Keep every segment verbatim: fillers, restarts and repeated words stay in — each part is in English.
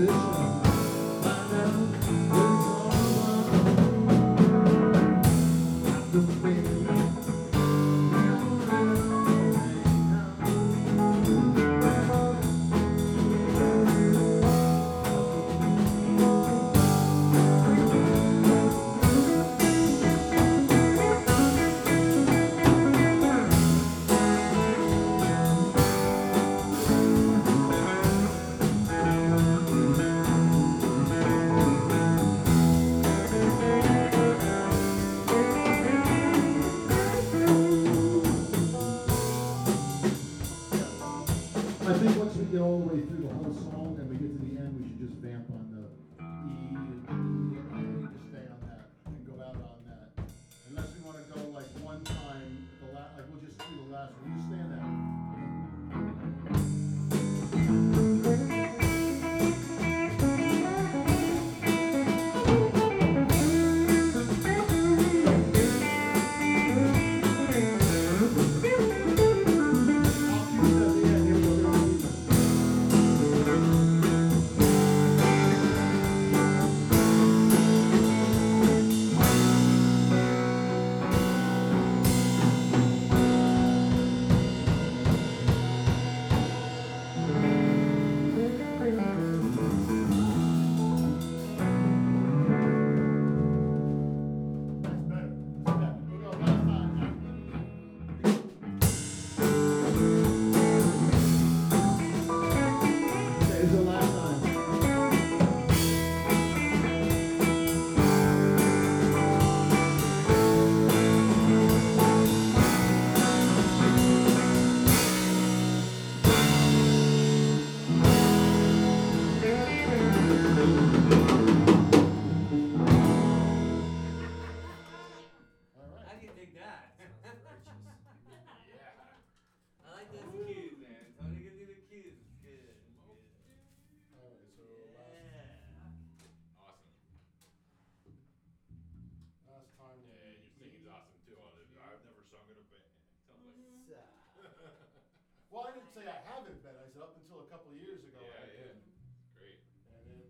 Well, I didn't say I haven't been. I said up until a couple of years ago Yeah, I yeah. didn't. Great. And then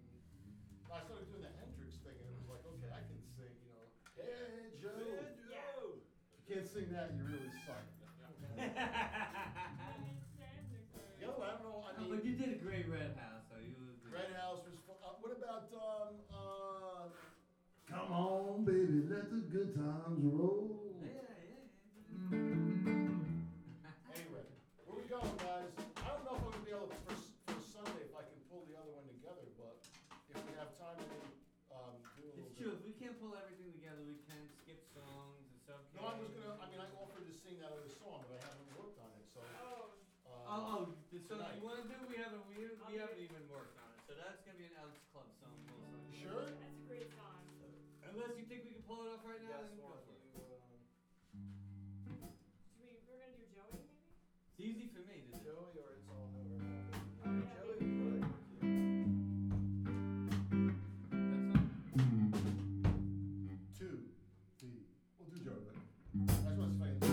I started doing the Hendrix thing, and it was like, okay, I can sing, you know. Hey, Joe. Hey, Joe. If you can't sing that, you really suck. You know, I don't know. I No, mean, but you did a great Red House. So you was Red House was fun. Uh, what about um uh? Come on, baby, let the good times roll. Yeah, yeah, Anyway, where we going, guys? I don't know if I'm gonna be able to for, for Sunday if I can pull the other one together, but if we have time, I can um, do a little It's bit. true. If we can't pull everything together, we can skip songs. It's okay. No, I was gonna. I mean, I offered to sing that other song, but I haven't worked on it, so. Oh. Um, Oh, oh, the song tonight. you want to do? We haven't. We, we Okay. haven't even worked on it. So that's gonna be an Elks Club song, most likely. Sure. That's a great song. Unless you think we can pull it off right now, Yes, then go one, for it. you, um, Should we, we're gonna do Joey maybe? It's easy for me to do. Joey or it's all over. Oh, yeah. Joey would probably work, yeah. That's Two, three. We'll do Joe, but I just want to explain.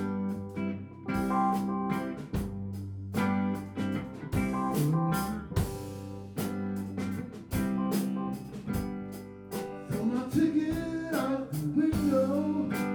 Throw my ticket out the window.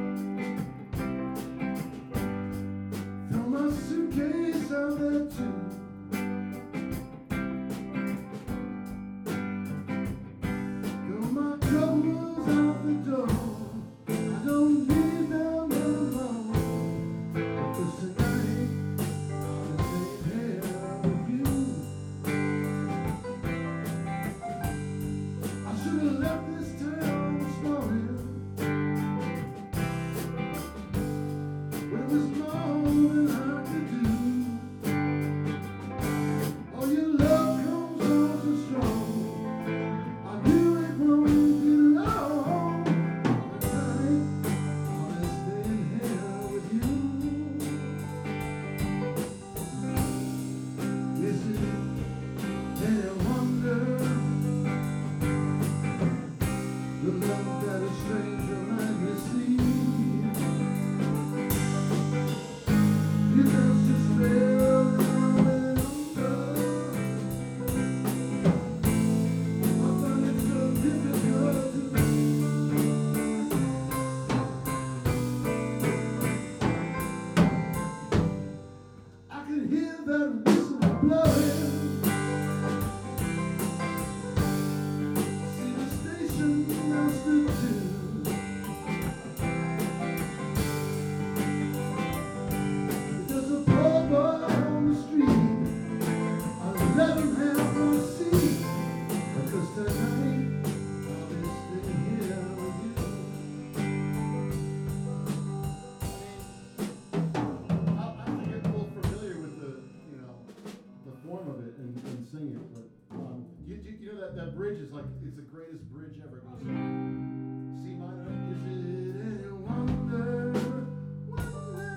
that, that bridge is like, it's the greatest bridge ever. It goes, C minor, is it any wonder, wonder,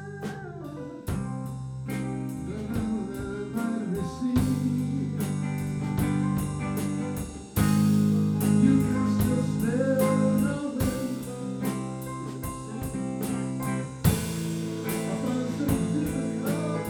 the love that I receive, you can still smell the wind. I find it so difficult.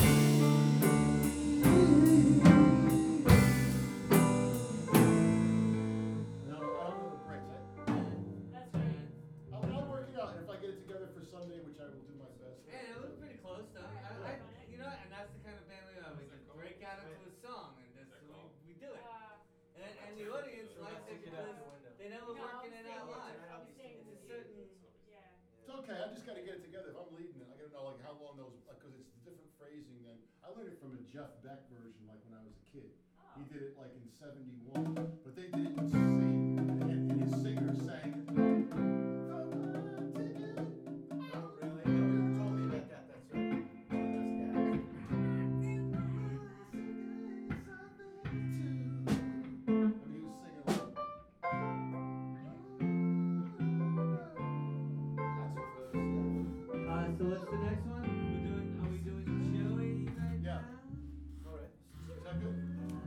No, I don't know the bridge. I, That's great. I'll, I'll work it out, and if I get it together for Sunday, which I will do my best. And it was pretty close though. I, I, you know, and that's the kind of band we are. We just break out into a song and just we, we do it. Uh, And, and the audience likes it because they never No, working I'm it out staying live. with- I'll be staying It's a with you. certain. yeah. It's okay, I just gotta get it together. If I'm leading it, I gotta know like how long those, like, cause it's different phrasing than, I learned it from a Jeff Beck version, like when I was a kid. Oh. He did it like in seventy-one, but they did it in C, and, and his singer sang it. Oh, really? No, you told me about that, that's right. One of those guys. I mean, he was singing like. That's a close, yeah. Uh, so what's the next one? We're doing. Are we doing Joey right Yeah. now? All right. Is that good?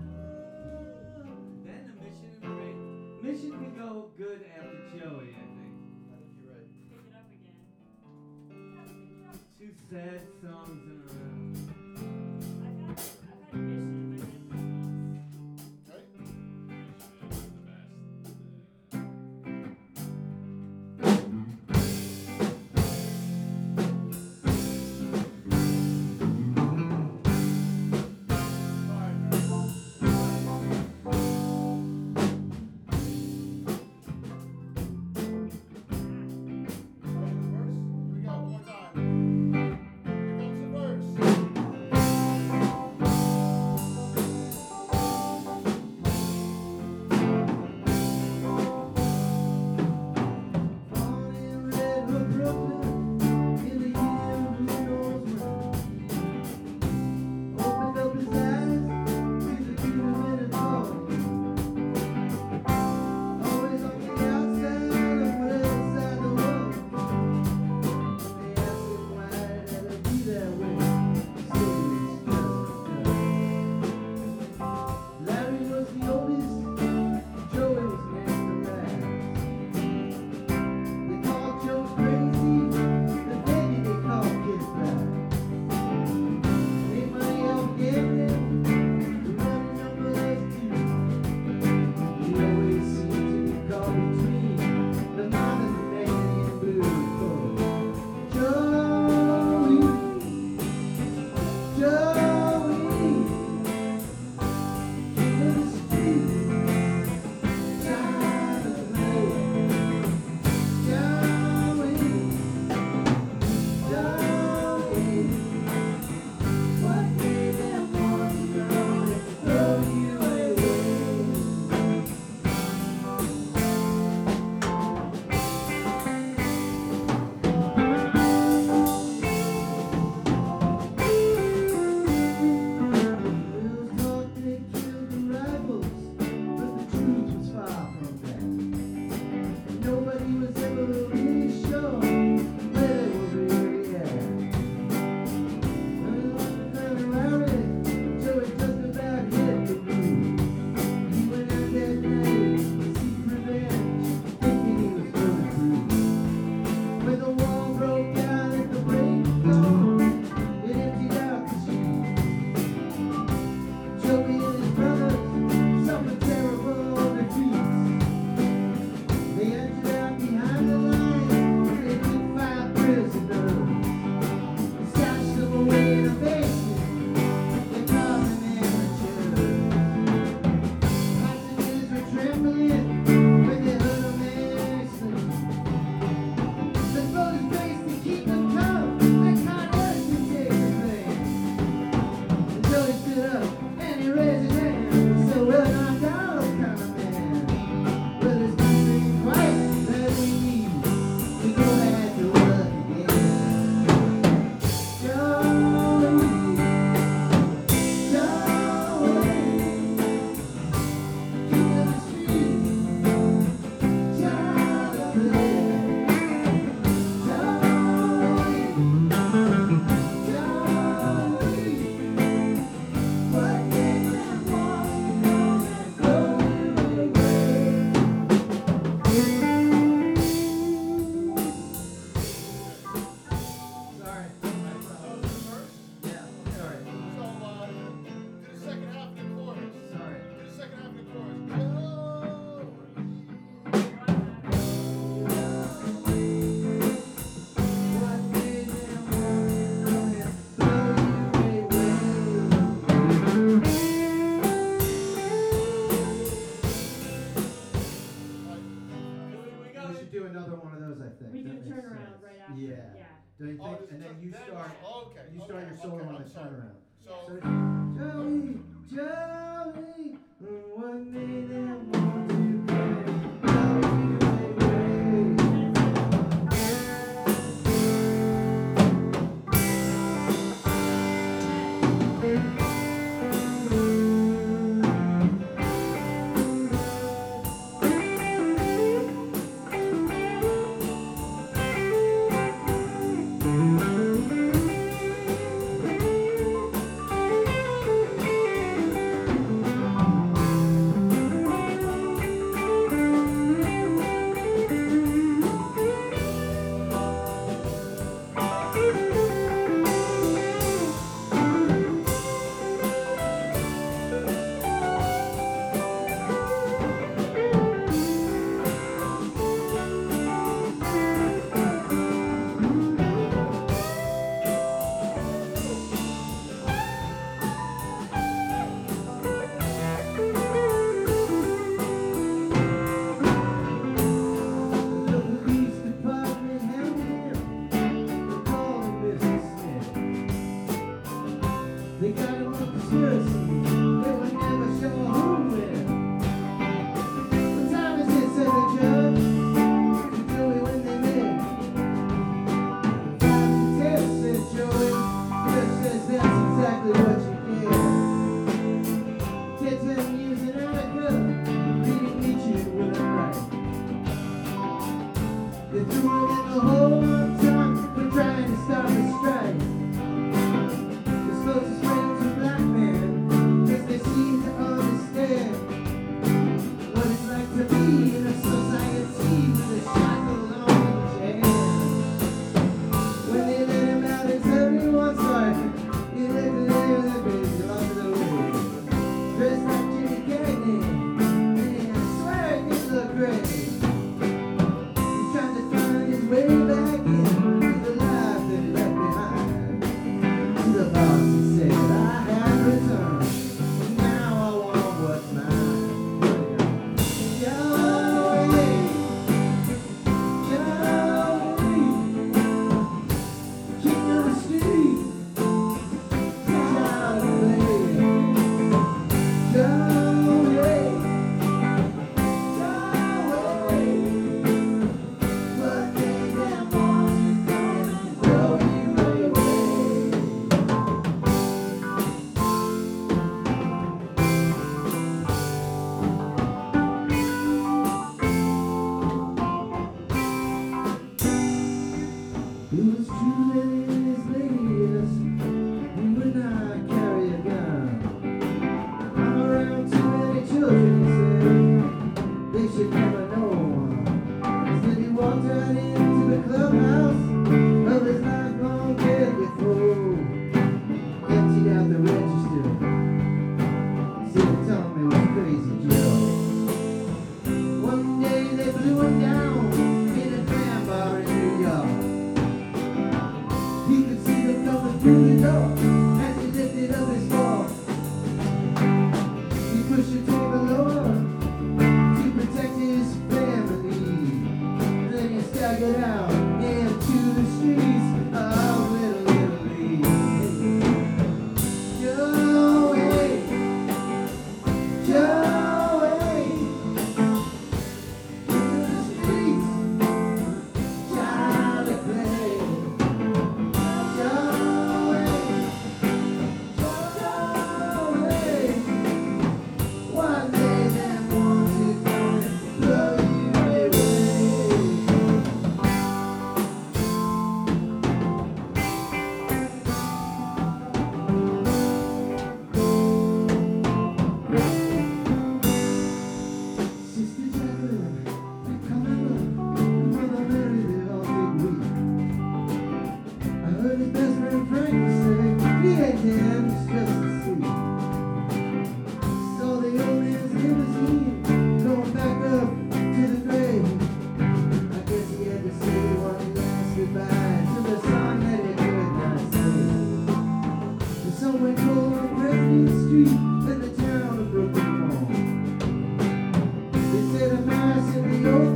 Then the Mission and Break. Mission can go good after Joey, I think. I think you're right. Pick it up again. Yeah, pick it up. Two sad songs in a row. I've had, I've had mission in my head for months. Okay. Ready for the verse? Here we go, one more time. Here comes the verse.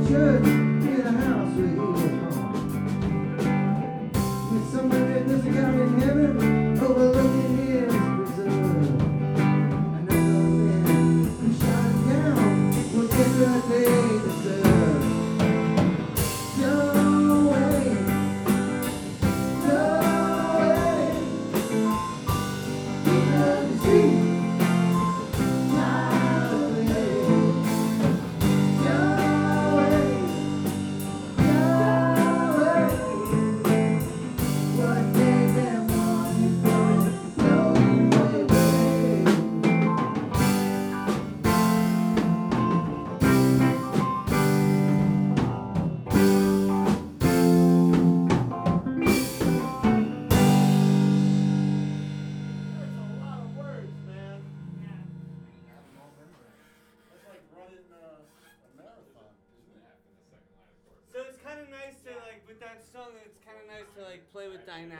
church in a house where he was born. He's somewhere that doesn't count in heaven, overlooking his preserve. Another man who shot him down will get what they deserve. Don't wait, don't wait. Keep up the street. That's a lot of words, man. Yeah. That's like running uh, a marathon, isn't it? So it's kind of nice to like with that song. It's kind of nice to like play with dynamics.